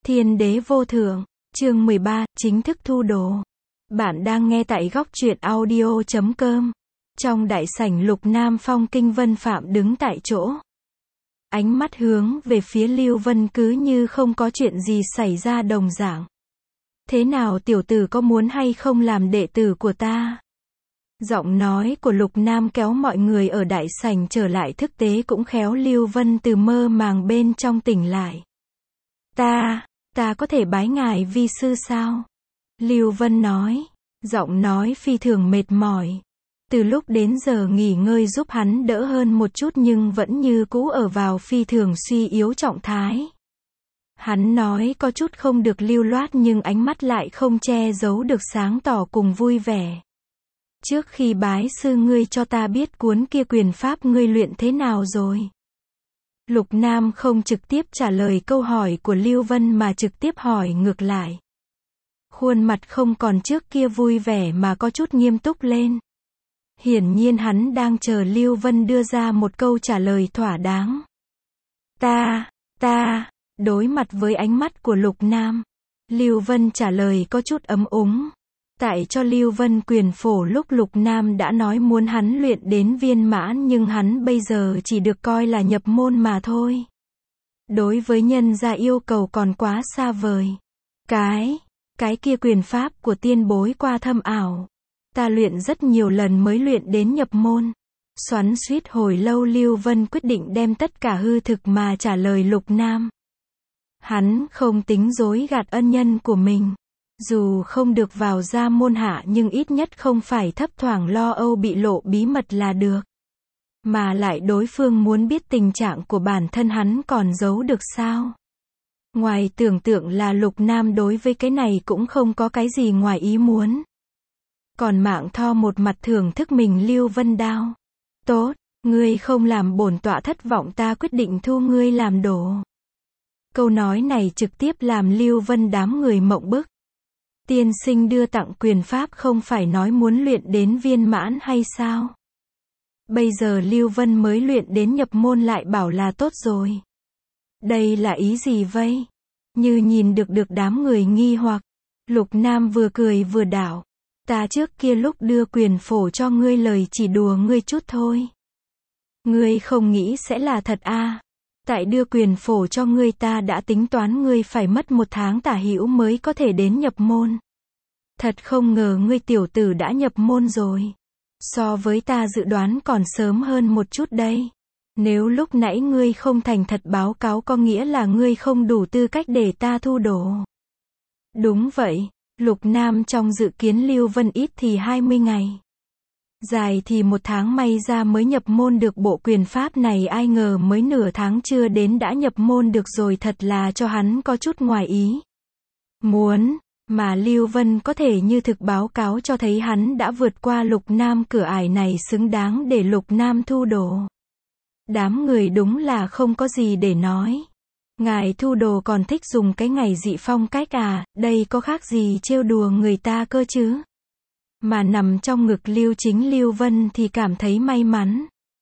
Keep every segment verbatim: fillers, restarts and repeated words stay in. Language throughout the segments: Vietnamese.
Thiên đế vô thượng, chương mười ba, chính thức thu đồ. Bạn đang nghe tại góc truyện audio chấm com. Trong đại sảnh Lục Nam Phong Kinh Vân Phạm đứng tại chỗ. Ánh mắt hướng về phía Lưu Vân cứ như không có chuyện gì xảy ra đồng dạng. Thế nào tiểu tử có muốn hay không làm đệ tử của ta? Giọng nói của Lục Nam kéo mọi người ở đại sảnh trở lại thực tế cũng khéo Lưu Vân từ mơ màng bên trong tỉnh lại. Ta, ta có thể bái ngài vi sư sao? Lưu Vân nói, giọng nói phi thường mệt mỏi. Từ lúc đến giờ nghỉ ngơi giúp hắn đỡ hơn một chút nhưng vẫn như cũ ở vào phi thường suy yếu trạng thái. Hắn nói có chút không được lưu loát nhưng ánh mắt lại không che giấu được sáng tỏ cùng vui vẻ. Trước khi bái sư ngươi cho ta biết cuốn kia quyền pháp ngươi luyện thế nào rồi? Lục Nam không trực tiếp trả lời câu hỏi của Lưu Vân mà trực tiếp hỏi ngược lại. Khuôn mặt không còn trước kia vui vẻ mà có chút nghiêm túc lên. Hiển nhiên hắn đang chờ Lưu Vân đưa ra một câu trả lời thỏa đáng. Ta, ta, đối mặt với ánh mắt của Lục Nam, Lưu Vân trả lời có chút ấm úng. Tại cho Lưu Vân quyền phổ lúc Lục Nam đã nói muốn hắn luyện đến viên mãn nhưng hắn bây giờ chỉ được coi là nhập môn mà thôi. Đối với nhân gia yêu cầu còn quá xa vời. Cái, cái kia quyền pháp của tiên bối qua thâm ảo. Ta luyện rất nhiều lần mới luyện đến nhập môn. Xoắn xuýt hồi lâu Lưu Vân quyết định đem tất cả hư thực mà trả lời Lục Nam. Hắn không tính dối gạt ân nhân của mình. Dù không được vào gia môn hạ nhưng ít nhất không phải thấp thoảng lo âu bị lộ bí mật là được. Mà lại đối phương muốn biết tình trạng của bản thân hắn còn giấu được sao? Ngoài tưởng tượng là Lục Nam đối với cái này cũng không có cái gì ngoài ý muốn. Còn mạng tho một mặt thưởng thức mình Lưu Vân đao. Tốt, ngươi không làm bổn tọa thất vọng ta quyết định thu ngươi làm đồ. Câu nói này trực tiếp làm Lưu Vân đám người mộng bức. Tiên sinh đưa tặng quyền pháp không phải nói muốn luyện đến viên mãn hay sao? Bây giờ Lưu Vân mới luyện đến nhập môn lại bảo là tốt rồi. Đây là ý gì vây? Như nhìn được được đám người nghi hoặc. Lục Nam vừa cười vừa đảo. Ta trước kia lúc đưa quyền phổ cho ngươi lời chỉ đùa ngươi chút thôi. Ngươi không nghĩ sẽ là thật à? Tại đưa quyền phổ cho ngươi ta đã tính toán ngươi phải mất một tháng tả hữu mới có thể đến nhập môn. Thật không ngờ ngươi tiểu tử đã nhập môn rồi. So với ta dự đoán còn sớm hơn một chút đây. Nếu lúc nãy ngươi không thành thật báo cáo có nghĩa là ngươi không đủ tư cách để ta thu đồ. Đúng vậy, Lục Nam trong dự kiến Lưu Vân ít thì hai mươi ngày. Dài thì một tháng may ra mới nhập môn được bộ quyền pháp này ai ngờ mới nửa tháng chưa đến đã nhập môn được rồi thật là cho hắn có chút ngoài ý. Muốn, mà Lưu Vân có thể như thực báo cáo cho thấy hắn đã vượt qua Lục Nam cửa ải này xứng đáng để Lục Nam thu đồ. Đám người đúng là không có gì để nói. Ngài thu đồ còn thích dùng cái ngày dị phong cách à, đây có khác gì trêu đùa người ta cơ chứ? Mà nằm trong ngực Lưu Chính Lưu Vân thì cảm thấy may mắn.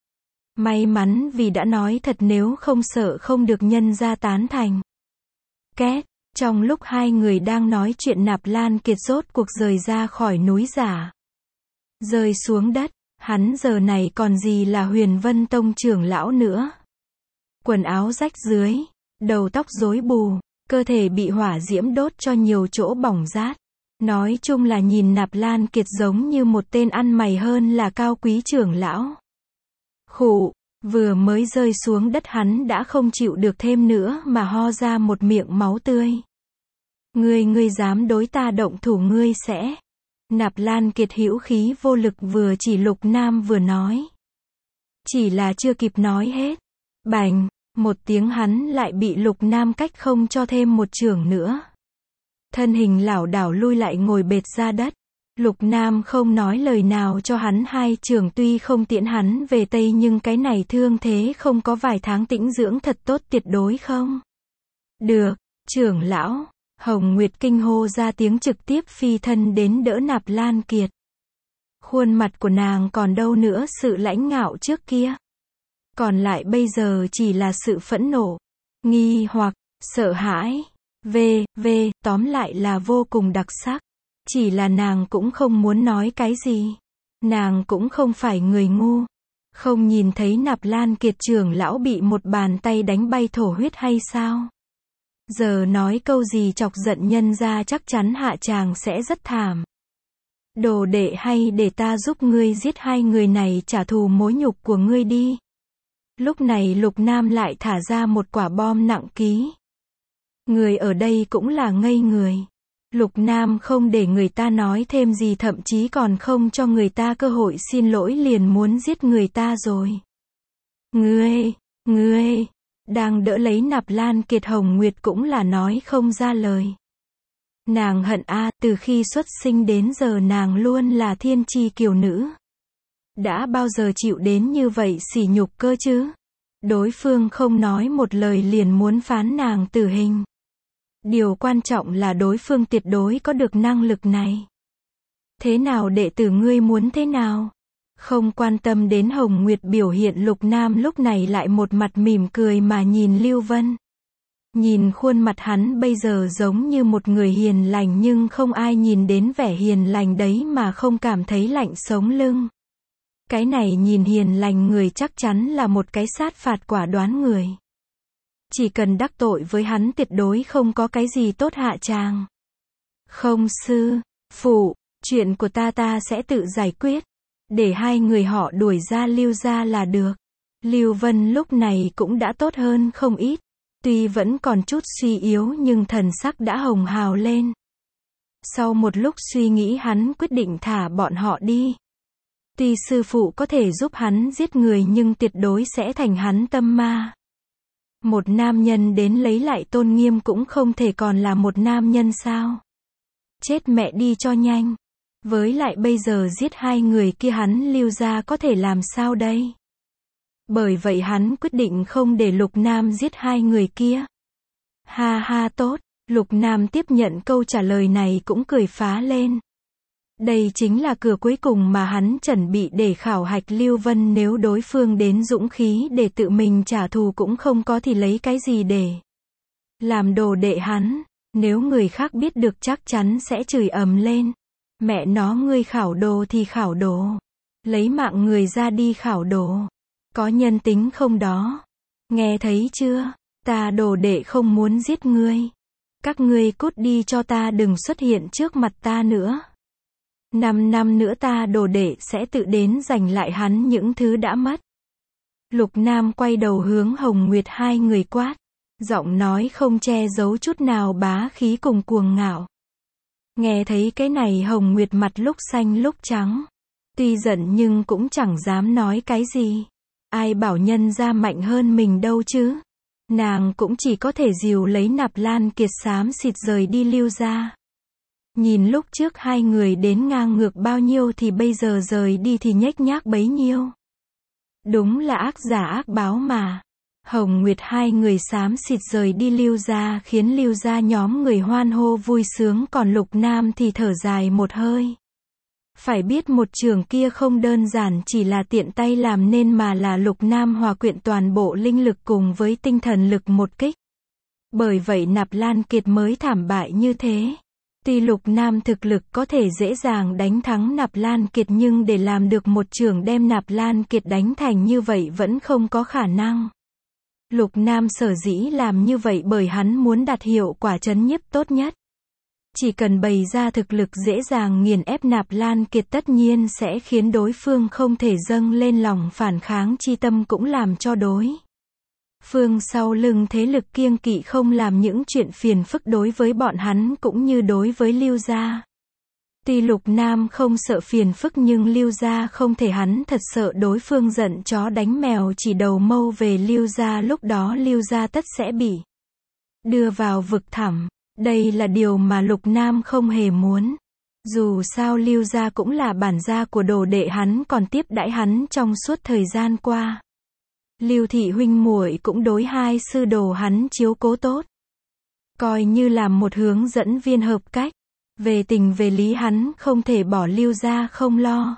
May mắn vì đã nói thật nếu không sợ không được nhân gia tán thành. Két, trong lúc hai người đang nói chuyện Nạp Lan Kiệt rốt cuộc rời ra khỏi núi giả. Rơi xuống đất, hắn giờ này còn gì là Huyền Vân Tông trưởng lão nữa. Quần áo rách dưới, đầu tóc rối bù, cơ thể bị hỏa diễm đốt cho nhiều chỗ bỏng rát. Nói chung là nhìn Nạp Lan Kiệt giống như một tên ăn mày hơn là cao quý trưởng lão. Khụ, vừa mới rơi xuống đất hắn đã không chịu được thêm nữa mà ho ra một miệng máu tươi. Ngươi ngươi dám đối ta động thủ ngươi sẽ. Nạp Lan Kiệt hữu khí vô lực vừa chỉ Lục Nam vừa nói. Chỉ là chưa kịp nói hết. Bành, một tiếng hắn lại bị Lục Nam cách không cho thêm một chưởng nữa. Thân hình lảo đảo lui lại ngồi bệt ra đất. Lục Nam không nói lời nào cho hắn hai chưởng tuy không tiễn hắn về Tây nhưng cái này thương thế không có vài tháng tĩnh dưỡng thật tốt tuyệt đối không? Được, trưởng lão. Hồng Nguyệt kinh hô ra tiếng trực tiếp phi thân đến đỡ Nạp Lan Kiệt. Khuôn mặt của nàng còn đâu nữa sự lãnh ngạo trước kia. Còn lại bây giờ chỉ là sự phẫn nộ, nghi hoặc, sợ hãi. v, v, tóm lại là vô cùng đặc sắc. Chỉ là nàng cũng không muốn nói cái gì. Nàng cũng không phải người ngu. Không nhìn thấy Nạp Lan Kiệt trưởng lão bị một bàn tay đánh bay thổ huyết hay sao? Giờ nói câu gì chọc giận nhân ra chắc chắn hạ chàng sẽ rất thảm. Đồ đệ, hay để ta giúp ngươi giết hai người này trả thù mối nhục của ngươi đi. Lúc này Lục Nam lại thả ra một quả bom nặng ký. Người ở đây cũng là ngây người. Lục Nam không để người ta nói thêm gì, thậm chí còn không cho người ta cơ hội xin lỗi liền muốn giết người ta rồi. Ngươi, ngươi, đang đỡ lấy Nạp Lan Kiệt, Hồng Nguyệt cũng là nói không ra lời. Nàng hận a, từ khi xuất sinh đến giờ nàng luôn là thiên chi kiều nữ. Đã bao giờ chịu đến như vậy sỉ nhục cơ chứ? Đối phương không nói một lời liền muốn phán nàng tử hình. Điều quan trọng là đối phương tuyệt đối có được năng lực này. Thế nào đệ tử ngươi muốn thế nào? Không quan tâm đến Hồng Nguyệt biểu hiện, Lục Nam lúc này lại một mặt mỉm cười mà nhìn Lưu Vân. Nhìn khuôn mặt hắn bây giờ giống như một người hiền lành, nhưng không ai nhìn đến vẻ hiền lành đấy mà không cảm thấy lạnh sống lưng. Cái này nhìn hiền lành người chắc chắn là một cái sát phạt quả đoán người. Chỉ cần đắc tội với hắn tuyệt đối không có cái gì tốt hạ tràng. Không sư, phụ, chuyện của ta ta sẽ tự giải quyết. Để hai người họ đuổi ra Lưu gia là được. Lưu Vân lúc này cũng đã tốt hơn không ít. Tuy vẫn còn chút suy yếu nhưng thần sắc đã hồng hào lên. Sau một lúc suy nghĩ hắn quyết định thả bọn họ đi. Tuy sư phụ có thể giúp hắn giết người nhưng tuyệt đối sẽ thành hắn tâm ma. Một nam nhân đến lấy lại tôn nghiêm cũng không thể còn là một nam nhân sao? Chết mẹ đi cho nhanh. Với lại bây giờ giết hai người kia hắn Lưu gia có thể làm sao đây? Bởi vậy hắn quyết định không để Lục Nam giết hai người kia. Ha ha, tốt. Lục Nam tiếp nhận câu trả lời này cũng cười phá lên. Đây chính là cửa cuối cùng mà hắn chuẩn bị để khảo hạch Lưu Vân, nếu đối phương đến dũng khí để tự mình trả thù cũng không có thì lấy cái gì để làm đồ đệ hắn. Nếu người khác biết được chắc chắn sẽ chửi ầm lên. Mẹ nó, ngươi khảo đồ thì khảo đồ. Lấy mạng người ra đi khảo đồ. Có nhân tính không đó? Nghe thấy chưa? Ta đồ đệ không muốn giết ngươi. Các ngươi cút đi cho ta, đừng xuất hiện trước mặt ta nữa. Năm năm nữa ta đồ đệ sẽ tự đến giành lại hắn những thứ đã mất. Lục Nam quay đầu hướng Hồng Nguyệt hai người quát. Giọng nói không che giấu chút nào bá khí cùng cuồng ngạo. Nghe thấy cái này Hồng Nguyệt mặt lúc xanh lúc trắng. Tuy giận nhưng cũng chẳng dám nói cái gì. Ai bảo nhân ra mạnh hơn mình đâu chứ. Nàng cũng chỉ có thể dìu lấy Nạp Lan Kiệt xám xịt rời đi Lưu gia. Nhìn lúc trước hai người đến ngang ngược bao nhiêu thì bây giờ rời đi thì nhếch nhác bấy nhiêu. Đúng là ác giả ác báo mà. Hồng Nguyệt hai người xám xịt rời đi Lưu gia khiến Lưu gia nhóm người hoan hô vui sướng, còn Lục Nam thì thở dài một hơi. Phải biết một trường kia không đơn giản chỉ là tiện tay làm nên mà là Lục Nam hòa quyện toàn bộ linh lực cùng với tinh thần lực một kích. Bởi vậy Nạp Lan Kiệt mới thảm bại như thế. Tuy Lục Nam thực lực có thể dễ dàng đánh thắng Nạp Lan Kiệt nhưng để làm được một trường đem Nạp Lan Kiệt đánh thành như vậy vẫn không có khả năng. Lục Nam sở dĩ làm như vậy bởi hắn muốn đạt hiệu quả trấn nhiếp tốt nhất. Chỉ cần bày ra thực lực dễ dàng nghiền ép Nạp Lan Kiệt tất nhiên sẽ khiến đối phương không thể dâng lên lòng phản kháng chi tâm, cũng làm cho đối phương sau lưng thế lực kiêng kỵ không làm những chuyện phiền phức đối với bọn hắn cũng như đối với Lưu gia. Tuy Lục Nam không sợ phiền phức nhưng Lưu gia không thể, hắn thật sợ đối phương giận chó đánh mèo chỉ đầu mâu về Lưu gia, lúc đó Lưu gia tất sẽ bị đưa vào vực thẳm. Đây là điều mà Lục Nam không hề muốn. Dù sao Lưu gia cũng là bản gia của đồ đệ hắn, còn tiếp đãi hắn trong suốt thời gian qua. Lưu thị huynh muội cũng đối hai sư đồ hắn chiếu cố tốt. Coi như làm một hướng dẫn viên hợp cách. Về tình về lý hắn không thể bỏ Lưu gia không lo.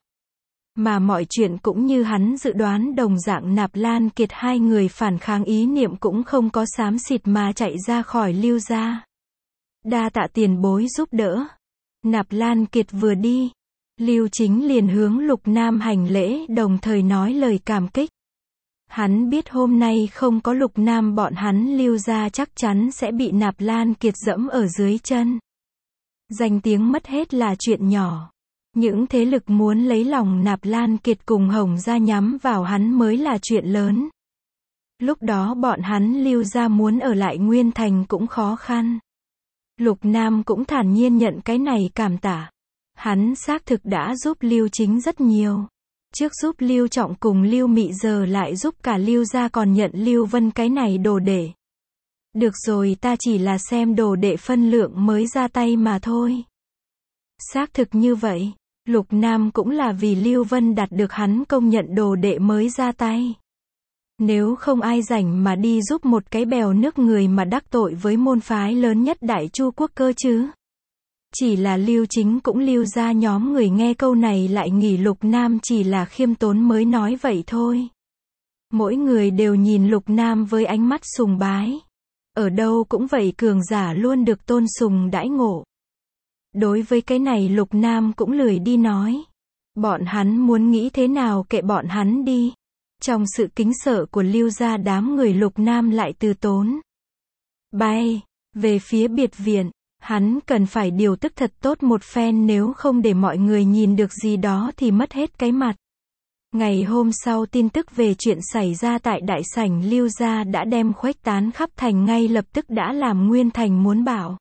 Mà mọi chuyện cũng như hắn dự đoán đồng dạng, Nạp Lan Kiệt hai người phản kháng ý niệm cũng không có xám xịt mà chạy ra khỏi Lưu gia. Đa tạ tiền bối giúp đỡ. Nạp Lan Kiệt vừa đi, Lưu Chính liền hướng Lục Nam hành lễ đồng thời nói lời cảm kích. Hắn biết hôm nay không có Lục Nam bọn hắn Lưu gia chắc chắn sẽ bị Nạp Lan Kiệt dẫm ở dưới chân. Danh tiếng mất hết là chuyện nhỏ. Những thế lực muốn lấy lòng Nạp Lan Kiệt cùng Hồng gia nhắm vào hắn mới là chuyện lớn. Lúc đó bọn hắn Lưu gia muốn ở lại Nguyên Thành cũng khó khăn. Lục Nam cũng thản nhiên nhận cái này cảm tạ. Hắn xác thực đã giúp Lưu Chính rất nhiều. Trước giúp Lưu Trọng cùng Lưu Mị giờ lại giúp cả Lưu gia còn nhận Lưu Vân cái này đồ đệ. Được rồi, ta chỉ là xem đồ đệ phân lượng mới ra tay mà thôi. Xác thực như vậy, Lục Nam cũng là vì Lưu Vân đạt được hắn công nhận đồ đệ mới ra tay. Nếu không ai rảnh mà đi giúp một cái bèo nước người mà đắc tội với môn phái lớn nhất Đại Chu quốc cơ chứ. Chỉ là Lưu Chính cũng Lưu gia nhóm người nghe câu này lại nghĩ Lục Nam chỉ là khiêm tốn mới nói vậy thôi. Mỗi người đều nhìn Lục Nam với ánh mắt sùng bái. Ở đâu cũng vậy, cường giả luôn được tôn sùng đãi ngộ. Đối với cái này Lục Nam cũng lười đi nói. Bọn hắn muốn nghĩ thế nào kệ bọn hắn đi. Trong sự kính sợ của Lưu gia đám người, Lục Nam lại từ tốn. Bay, về phía biệt viện, hắn cần phải điều tức thật tốt một phen, nếu không để mọi người nhìn được gì đó thì mất hết cái mặt. Ngày hôm sau tin tức về chuyện xảy ra tại đại sảnh Lưu gia đã đem khuếch tán khắp thành, ngay lập tức đã làm Nguyên Thành muốn bảo.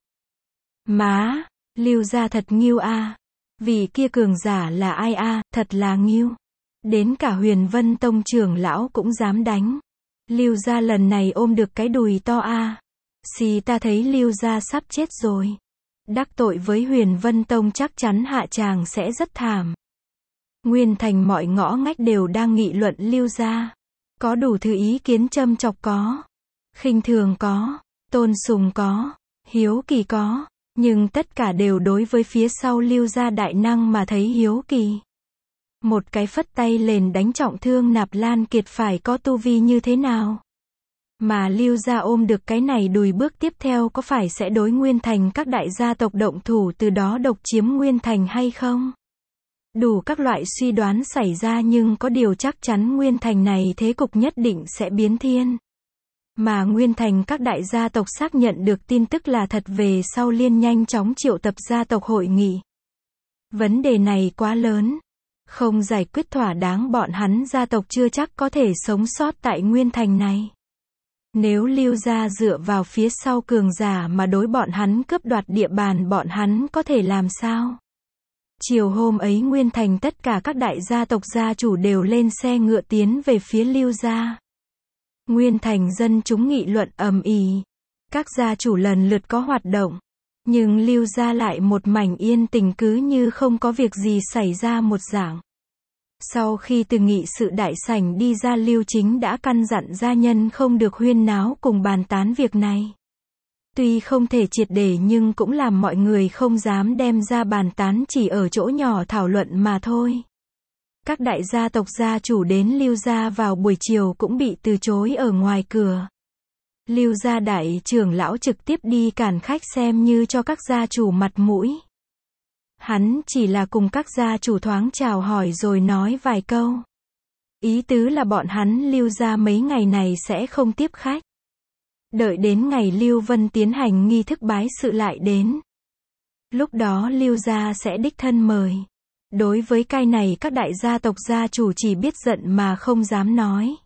Má, Lưu gia thật nghiêu a. À. Vị kia cường giả là ai a, à, thật là nghiêu. Đến cả Huyền Vân Tông trưởng lão cũng dám đánh. Lưu gia lần này ôm được cái đùi to a. À. Xì, ta thấy Lưu gia sắp chết rồi. Đắc tội với Huyền Vân Tông chắc chắn hạ tràng sẽ rất thảm. Nguyên Thành mọi ngõ ngách đều đang nghị luận Lưu gia. Có đủ thứ ý kiến châm chọc có. Khinh thường có. Tôn sùng có. Hiếu kỳ có. Nhưng tất cả đều đối với phía sau Lưu gia đại năng mà thấy hiếu kỳ. Một cái phất tay lên đánh trọng thương Nạp Lan Kiệt phải có tu vi như thế nào? Mà Lưu gia ôm được cái này đùi, bước tiếp theo có phải sẽ đối Nguyên Thành các đại gia tộc động thủ, từ đó độc chiếm Nguyên Thành hay không? Đủ các loại suy đoán xảy ra, nhưng có điều chắc chắn Nguyên Thành này thế cục nhất định sẽ biến thiên. Mà Nguyên Thành các đại gia tộc xác nhận được tin tức là thật về sau liên nhanh chóng triệu tập gia tộc hội nghị. Vấn đề này quá lớn. Không giải quyết thỏa đáng, bọn hắn gia tộc chưa chắc có thể sống sót tại Nguyên Thành này. Nếu Lưu gia dựa vào phía sau cường giả mà đối bọn hắn cướp đoạt địa bàn, bọn hắn có thể làm sao? Chiều hôm ấy Nguyên Thành tất cả các đại gia tộc gia chủ đều lên xe ngựa tiến về phía Lưu gia. Nguyên Thành dân chúng nghị luận ầm ĩ. Các gia chủ lần lượt có hoạt động. Nhưng Lưu gia lại một mảnh yên tình, cứ như không có việc gì xảy ra một dạng. Sau khi từ nghị sự đại sảnh đi ra, Lưu Chính đã căn dặn gia nhân không được huyên náo cùng bàn tán việc này. Tuy không thể triệt để nhưng cũng làm mọi người không dám đem ra bàn tán, chỉ ở chỗ nhỏ thảo luận mà thôi. Các đại gia tộc gia chủ đến Lưu gia vào buổi chiều cũng bị từ chối ở ngoài cửa. Lưu gia đại trưởng lão trực tiếp đi cản khách xem như cho các gia chủ mặt mũi. Hắn chỉ là cùng các gia chủ thoáng chào hỏi rồi nói vài câu. Ý tứ là bọn hắn Lưu gia mấy ngày này sẽ không tiếp khách. Đợi đến ngày Lưu Vân tiến hành nghi thức bái sự lại đến. Lúc đó Lưu gia sẽ đích thân mời. Đối với cái này các đại gia tộc gia chủ chỉ biết giận mà không dám nói.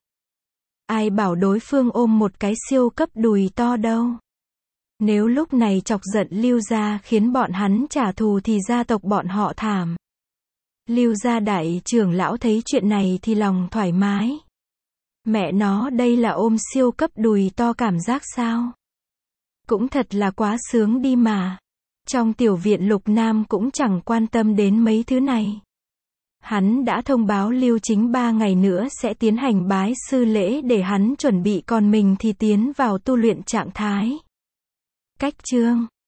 Ai bảo đối phương ôm một cái siêu cấp đùi to đâu. Nếu lúc này chọc giận Lưu gia khiến bọn hắn trả thù thì gia tộc bọn họ thảm. Lưu gia đại trưởng lão thấy chuyện này thì lòng thoải mái. Mẹ nó, đây là ôm siêu cấp đùi to cảm giác sao? Cũng thật là quá sướng đi mà. Trong tiểu viện Lục Nam cũng chẳng quan tâm đến mấy thứ này. Hắn đã thông báo Lưu Chính ba ngày nữa sẽ tiến hành bái sư lễ để hắn chuẩn bị, còn mình thì tiến vào tu luyện trạng thái. Cách chương